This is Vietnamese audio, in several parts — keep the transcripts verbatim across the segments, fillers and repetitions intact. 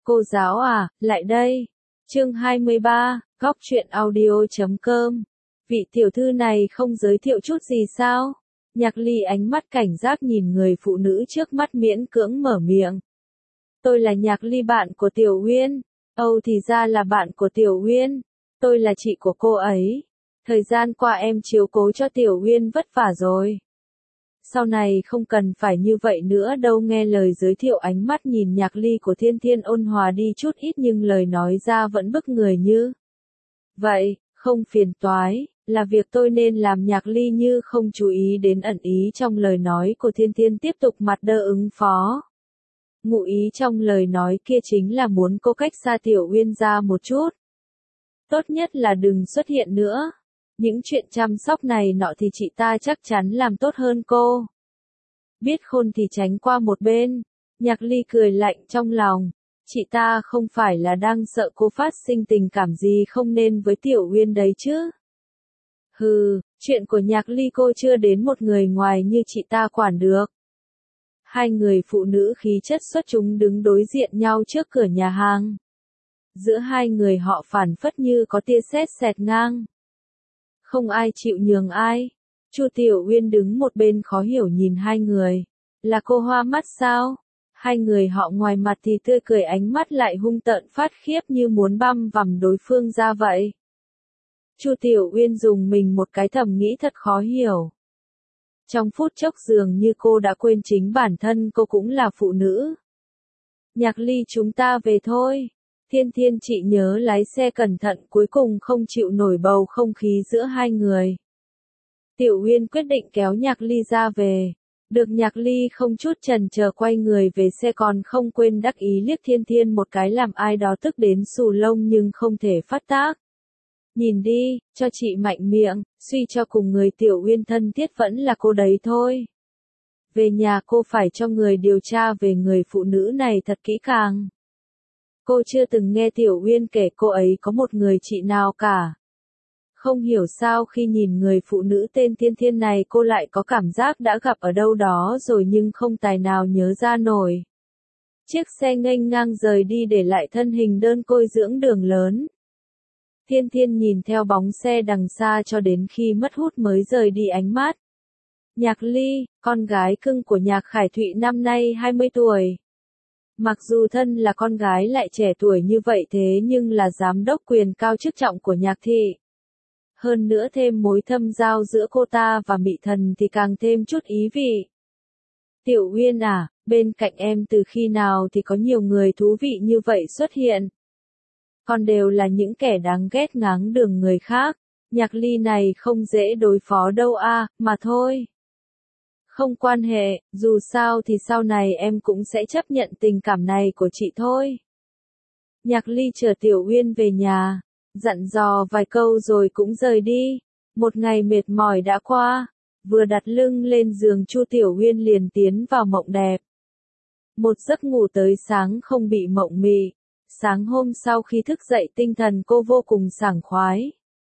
Cô giáo à, lại đây. Chương hai mươi ba, góc truyện audio.com. Vị tiểu thư này không giới thiệu chút gì sao? Nhạc Ly ánh mắt cảnh giác nhìn người phụ nữ trước mắt miễn cưỡng mở miệng. Tôi là Nhạc Ly, bạn của Tiểu Uyên. Âu thì ra là bạn của Tiểu Uyên. Tôi là chị của cô ấy. Thời gian qua em chiếu cố cho Tiểu Uyên vất vả rồi. Sau này không cần phải như vậy nữa đâu. Nghe lời giới thiệu, ánh mắt nhìn Nhạc Ly của Thiên Thiên ôn hòa đi chút ít nhưng lời nói ra vẫn bức người như. Vậy, không phiền toái, là việc tôi nên làm. Nhạc Ly như không chú ý đến ẩn ý trong lời nói của Thiên Thiên, tiếp tục mặt đơ ứng phó. Ngụ ý trong lời nói kia chính là muốn cô cách xa Tiểu Uyên ra một chút. Tốt nhất là đừng xuất hiện nữa. Những chuyện chăm sóc này nọ thì chị ta chắc chắn làm tốt hơn cô. Biết khôn thì tránh qua một bên. Nhạc Ly cười lạnh trong lòng. Chị ta không phải là đang sợ cô phát sinh tình cảm gì không nên với Tiểu Uyên đấy chứ. Hừ, chuyện của Nhạc Ly cô chưa đến một người ngoài như chị ta quản được. Hai người phụ nữ khí chất xuất chúng đứng đối diện nhau trước cửa nhà hàng. Giữa hai người họ phảng phất như có tia sét xẹt ngang. Không ai chịu nhường ai. Chu Tiểu Uyên đứng một bên khó hiểu nhìn hai người. Là cô hoa mắt sao? Hai người họ ngoài mặt thì tươi cười, ánh mắt lại hung tợn phát khiếp như muốn băm vằm đối phương ra vậy. Chu Tiểu Uyên dùng mình một cái, thầm nghĩ thật khó hiểu. Trong phút chốc dường như cô đã quên chính bản thân cô cũng là phụ nữ. Nhạc Ly, chúng ta về thôi. Thiên Thiên, chị nhớ lái xe cẩn thận. Cuối cùng không chịu nổi bầu không khí giữa hai người. Tiểu Uyên quyết định kéo Nhạc Ly ra về. Được Nhạc Ly không chút chần chờ quay người về xe, còn không quên đắc ý liếc Thiên Thiên một cái làm ai đó tức đến xù lông nhưng không thể phát tác. Nhìn đi, cho chị mạnh miệng, suy cho cùng người Tiểu Uyên thân thiết vẫn là cô đấy thôi. Về nhà cô phải cho người điều tra về người phụ nữ này thật kỹ càng. Cô chưa từng nghe Tiểu Uyên kể cô ấy có một người chị nào cả. Không hiểu sao khi nhìn người phụ nữ tên Thiên Thiên này cô lại có cảm giác đã gặp ở đâu đó rồi nhưng không tài nào nhớ ra nổi. Chiếc xe nghênh ngang rời đi để lại thân hình đơn côi dưỡng đường lớn. Thiên Thiên nhìn theo bóng xe đằng xa cho đến khi mất hút mới rời đi ánh mắt. Nhạc Ly, con gái cưng của Nhạc Khải Thụy năm nay hai mươi tuổi. Mặc dù thân là con gái lại trẻ tuổi như vậy thế nhưng là giám đốc quyền cao chức trọng của Nhạc thị. Hơn nữa thêm mối thâm giao giữa cô ta và Mị Thần thì càng thêm chút ý vị. Tiểu Uyên à, bên cạnh em từ khi nào thì có nhiều người thú vị như vậy xuất hiện. Còn đều là những kẻ đáng ghét ngáng đường người khác. Nhạc Ly này không dễ đối phó đâu a, mà thôi. Không quan hệ, dù sao thì sau này em cũng sẽ chấp nhận tình cảm này của chị thôi. Nhạc Ly chờ Tiểu Uyên về nhà, dặn dò vài câu rồi cũng rời đi. Một ngày mệt mỏi đã qua, vừa đặt lưng lên giường Chu Tiểu Uyên liền tiến vào mộng đẹp. Một giấc ngủ tới sáng không bị mộng mị. Sáng hôm sau khi thức dậy tinh thần cô vô cùng sảng khoái.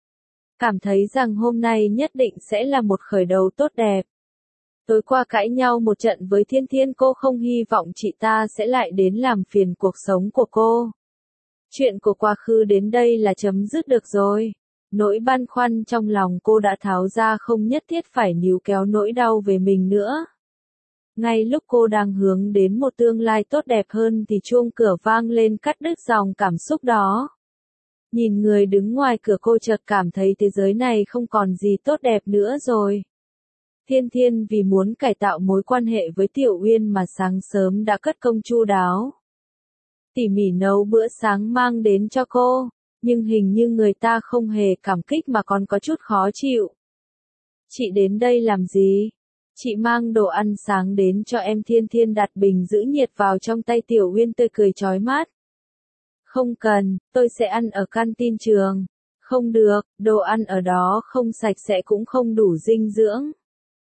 Cảm thấy rằng hôm nay nhất định sẽ là một khởi đầu tốt đẹp. Tối qua cãi nhau một trận với Thiên Thiên, cô không hy vọng chị ta sẽ lại đến làm phiền cuộc sống của cô. Chuyện của quá khứ đến đây là chấm dứt được rồi. Nỗi băn khoăn trong lòng cô đã tháo ra, không nhất thiết phải níu kéo nỗi đau về mình nữa. Ngay lúc cô đang hướng đến một tương lai tốt đẹp hơn thì chuông cửa vang lên cắt đứt dòng cảm xúc đó. Nhìn người đứng ngoài cửa cô chợt cảm thấy thế giới này không còn gì tốt đẹp nữa rồi. Thiên Thiên vì muốn cải tạo mối quan hệ với Tiểu Uyên mà sáng sớm đã cất công chu đáo. Tỉ mỉ nấu bữa sáng mang đến cho cô, nhưng hình như người ta không hề cảm kích mà còn có chút khó chịu. Chị đến đây làm gì? Chị mang đồ ăn sáng đến cho em. Thiên Thiên đặt bình giữ nhiệt vào trong tay Tiểu Uyên, tươi cười chói mắt. Không cần, tôi sẽ ăn ở canteen trường. Không được, đồ ăn ở đó không sạch sẽ cũng không đủ dinh dưỡng.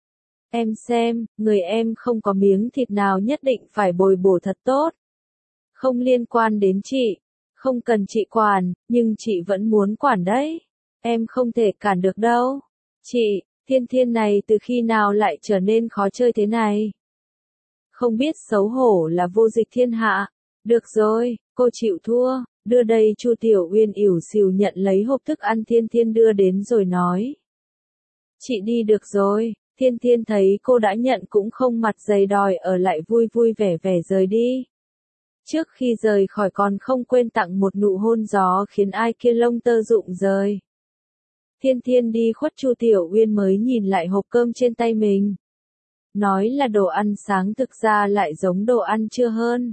Em xem, người em không có miếng thịt nào nhất định phải bồi bổ thật tốt. Không liên quan đến chị. Không cần chị quản, nhưng chị vẫn muốn quản đấy. Em không thể cản được đâu. Chị, Thiên Thiên này từ khi nào lại trở nên khó chơi thế này? Không biết xấu hổ là vô dịch thiên hạ. Được rồi, cô chịu thua, đưa đây. Chu Tiểu Uyên ỉu xìu nhận lấy hộp thức ăn Thiên Thiên đưa đến rồi nói. Chị đi được rồi. Thiên Thiên thấy cô đã nhận cũng không mặt dày đòi ở lại, vui vui vẻ vẻ rời đi. Trước khi rời khỏi còn không quên tặng một nụ hôn gió khiến ai kia lông tơ rụng rời. Thiên Thiên đi khuất Chu Tiểu Uyên mới nhìn lại hộp cơm trên tay mình. Nói là đồ ăn sáng thực ra lại giống đồ ăn trưa hơn.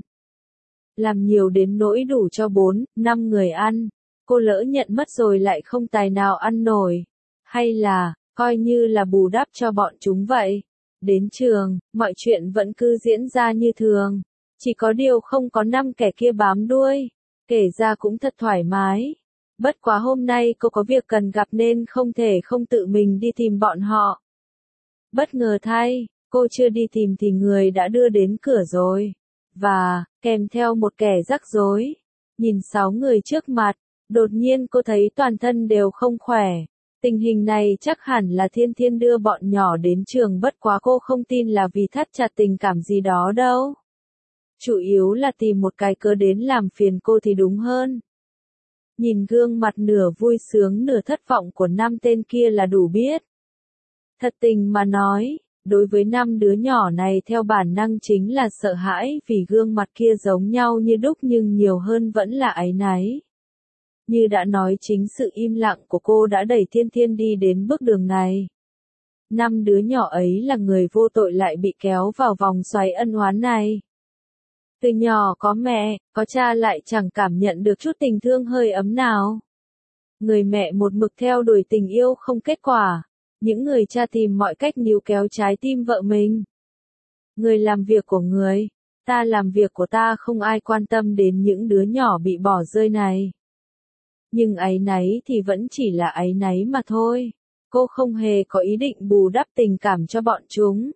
Làm nhiều đến nỗi đủ cho bốn, năm người ăn. Cô lỡ nhận mất rồi lại không tài nào ăn nổi. Hay là, coi như là bù đắp cho bọn chúng vậy. Đến trường, mọi chuyện vẫn cứ diễn ra như thường. Chỉ có điều không có năm kẻ kia bám đuôi. Kể ra cũng thật thoải mái. Bất quá hôm nay cô có việc cần gặp nên không thể không tự mình đi tìm bọn họ. Bất ngờ thay, cô chưa đi tìm thì người đã đưa đến cửa rồi. Và, kèm theo một kẻ rắc rối. Nhìn sáu người trước mặt, đột nhiên cô thấy toàn thân đều không khỏe. Tình hình này chắc hẳn là Thiên Thiên đưa bọn nhỏ đến trường, bất quá cô không tin là vì thắt chặt tình cảm gì đó đâu. Chủ yếu là tìm một cái cớ đến làm phiền cô thì đúng hơn. Nhìn gương mặt nửa vui sướng nửa thất vọng của năm tên kia là đủ biết. Thật tình mà nói, đối với năm đứa nhỏ này theo bản năng chính là sợ hãi vì gương mặt kia giống nhau như đúc nhưng nhiều hơn vẫn là áy náy. Như đã nói chính sự im lặng của cô đã đẩy Thiên Thiên đi đến bước đường này. Năm đứa nhỏ ấy là người vô tội lại bị kéo vào vòng xoáy ân oán này. Từ nhỏ có mẹ, có cha lại chẳng cảm nhận được chút tình thương hơi ấm nào. Người mẹ một mực theo đuổi tình yêu không kết quả. Những người cha tìm mọi cách níu kéo trái tim vợ mình. Người làm việc của người, ta làm việc của ta, không ai quan tâm đến những đứa nhỏ bị bỏ rơi này. Nhưng áy náy thì vẫn chỉ là áy náy mà thôi. Cô không hề có ý định bù đắp tình cảm cho bọn chúng.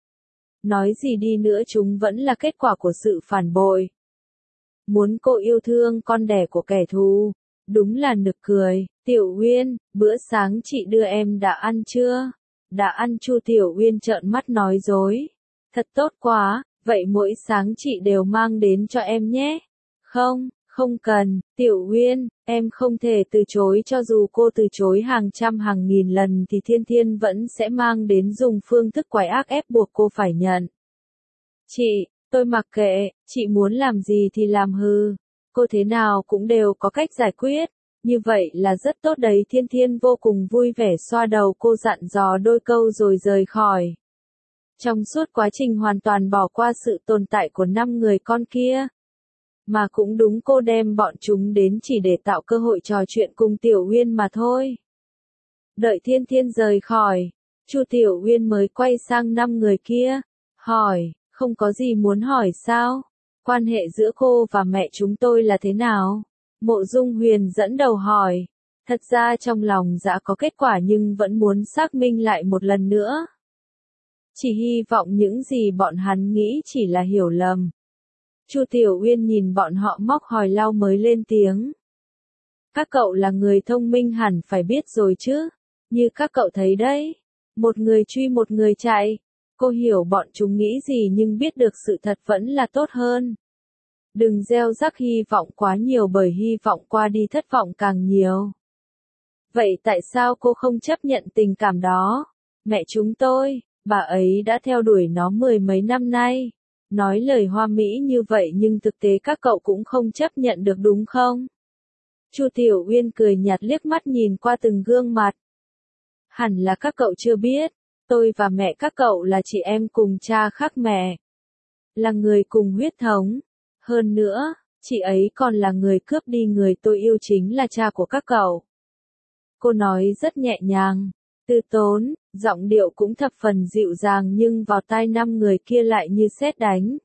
Nói gì đi nữa chúng vẫn là kết quả của sự phản bội. Muốn cô yêu thương con đẻ của kẻ thù, đúng là nực cười. Tiểu Uyên, bữa sáng chị đưa em đã ăn chưa? Đã ăn. Chu Tiểu Uyên trợn mắt nói dối. Thật tốt quá, vậy mỗi sáng chị đều mang đến cho em nhé. Không, không cần, Tiểu Uyên, em không thể từ chối, cho dù cô từ chối hàng trăm hàng nghìn lần thì Thiên Thiên vẫn sẽ mang đến, dùng phương thức quái ác ép buộc cô phải nhận. Chị, tôi mặc kệ, chị muốn làm gì thì làm hư. Cô thế nào cũng đều có cách giải quyết. Như vậy là rất tốt đấy. Thiên Thiên vô cùng vui vẻ xoa đầu cô, dặn dò đôi câu rồi rời khỏi. Trong suốt quá trình hoàn toàn bỏ qua sự tồn tại của năm người con kia. Mà cũng đúng, cô đem bọn chúng đến chỉ để tạo cơ hội trò chuyện cùng Tiểu Uyên mà thôi. Đợi Thiên Thiên rời khỏi, Chu Tiểu Uyên mới quay sang năm người kia, hỏi, không có gì muốn hỏi sao? Quan hệ giữa cô và mẹ chúng tôi là thế nào? Mộ Dung Huyền dẫn đầu hỏi. Thật ra trong lòng đã có kết quả nhưng vẫn muốn xác minh lại một lần nữa. Chỉ hy vọng những gì bọn hắn nghĩ chỉ là hiểu lầm. Chu Tiểu Uyên nhìn bọn họ móc hồi lâu mới lên tiếng. Các cậu là người thông minh hẳn phải biết rồi chứ. Như các cậu thấy đấy. Một người truy một người chạy. Cô hiểu bọn chúng nghĩ gì nhưng biết được sự thật vẫn là tốt hơn. Đừng gieo rắc hy vọng quá nhiều, bởi hy vọng qua đi thất vọng càng nhiều. Vậy tại sao cô không chấp nhận tình cảm đó? Mẹ chúng tôi, bà ấy đã theo đuổi nó mười mấy năm nay. Nói lời hoa mỹ như vậy nhưng thực tế các cậu cũng không chấp nhận được đúng không? Chu Tiểu Uyên cười nhạt liếc mắt nhìn qua từng gương mặt. Hẳn là các cậu chưa biết, tôi và mẹ các cậu là chị em cùng cha khác mẹ. Là người cùng huyết thống. Hơn nữa, chị ấy còn là người cướp đi người tôi yêu, chính là cha của các cậu. Cô nói rất nhẹ nhàng, từ tốn, giọng điệu cũng thập phần dịu dàng nhưng vào tai năm người kia lại như sét đánh.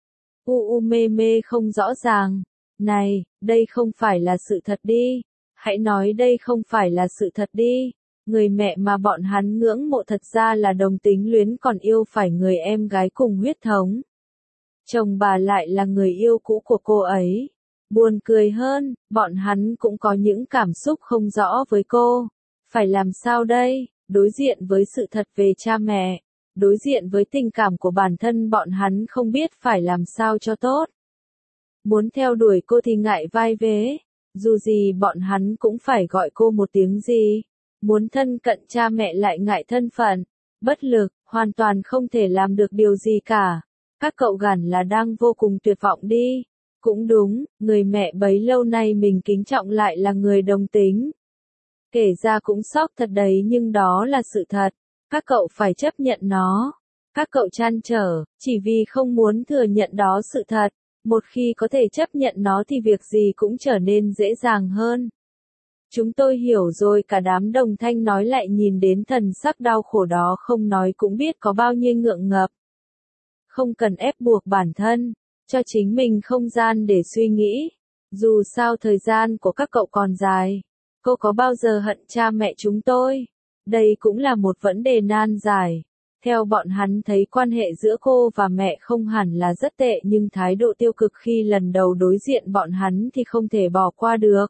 U u mê mê không rõ ràng. Này, đây không phải là sự thật đi. Hãy nói đây không phải là sự thật đi. Người mẹ mà bọn hắn ngưỡng mộ thật ra là đồng tính luyến, còn yêu phải người em gái cùng huyết thống. Chồng bà lại là người yêu cũ của cô ấy. Buồn cười hơn, bọn hắn cũng có những cảm xúc không rõ với cô. Phải làm sao đây? Đối diện với sự thật về cha mẹ, đối diện với tình cảm của bản thân, bọn hắn không biết phải làm sao cho tốt. Muốn theo đuổi cô thì ngại vai vế, dù gì bọn hắn cũng phải gọi cô một tiếng gì. Muốn thân cận cha mẹ lại ngại thân phận, bất lực, hoàn toàn không thể làm được điều gì cả. Các cậu hẳn là đang vô cùng tuyệt vọng đi. Cũng đúng, người mẹ bấy lâu nay mình kính trọng lại là người đồng tính. Kể ra cũng sốc thật đấy, nhưng đó là sự thật. Các cậu phải chấp nhận nó. Các cậu trăn trở, chỉ vì không muốn thừa nhận đó sự thật. Một khi có thể chấp nhận nó thì việc gì cũng trở nên dễ dàng hơn. Chúng tôi hiểu rồi, cả đám đồng thanh nói, lại nhìn đến thần sắc đau khổ đó không nói cũng biết có bao nhiêu ngượng ngập. Không cần ép buộc bản thân, cho chính mình không gian để suy nghĩ. Dù sao thời gian của các cậu còn dài. Cô có bao giờ hận cha mẹ chúng tôi? Đây cũng là một vấn đề nan giải. Theo bọn hắn thấy quan hệ giữa cô và mẹ không hẳn là rất tệ, nhưng thái độ tiêu cực khi lần đầu đối diện bọn hắn thì không thể bỏ qua được.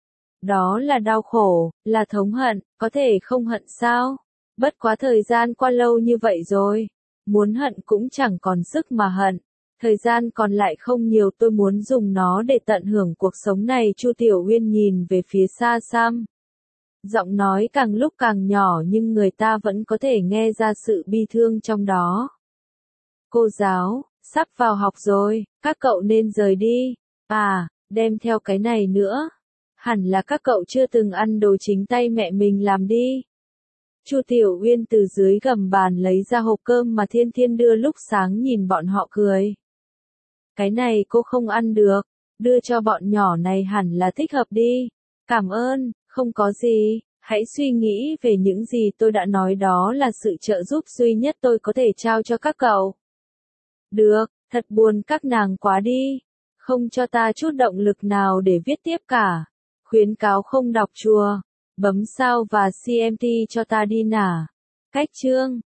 Đó là đau khổ, là thống hận, có thể không hận sao? Bất quá thời gian qua lâu như vậy rồi. Muốn hận cũng chẳng còn sức mà hận. Thời gian còn lại không nhiều, tôi muốn dùng nó để tận hưởng cuộc sống này. Chu Tiểu Uyên nhìn về phía xa xăm. Giọng nói càng lúc càng nhỏ nhưng người ta vẫn có thể nghe ra sự bi thương trong đó. Cô giáo, sắp vào học rồi, các cậu nên rời đi. À, đem theo cái này nữa. Hẳn là các cậu chưa từng ăn đồ chính tay mẹ mình làm đi. Chu Tiểu Uyên từ dưới gầm bàn lấy ra hộp cơm mà Thiên Thiên đưa lúc sáng, nhìn bọn họ cười. Cái này cô không ăn được, đưa cho bọn nhỏ này hẳn là thích hợp đi. Cảm ơn, không có gì, hãy suy nghĩ về những gì tôi đã nói, đó là sự trợ giúp duy nhất tôi có thể trao cho các cậu. Được, thật buồn các nàng quá đi, không cho ta chút động lực nào để viết tiếp cả. Khuyến cáo không đọc chùa, bấm sao và xê em tê cho ta đi nả. Cách chương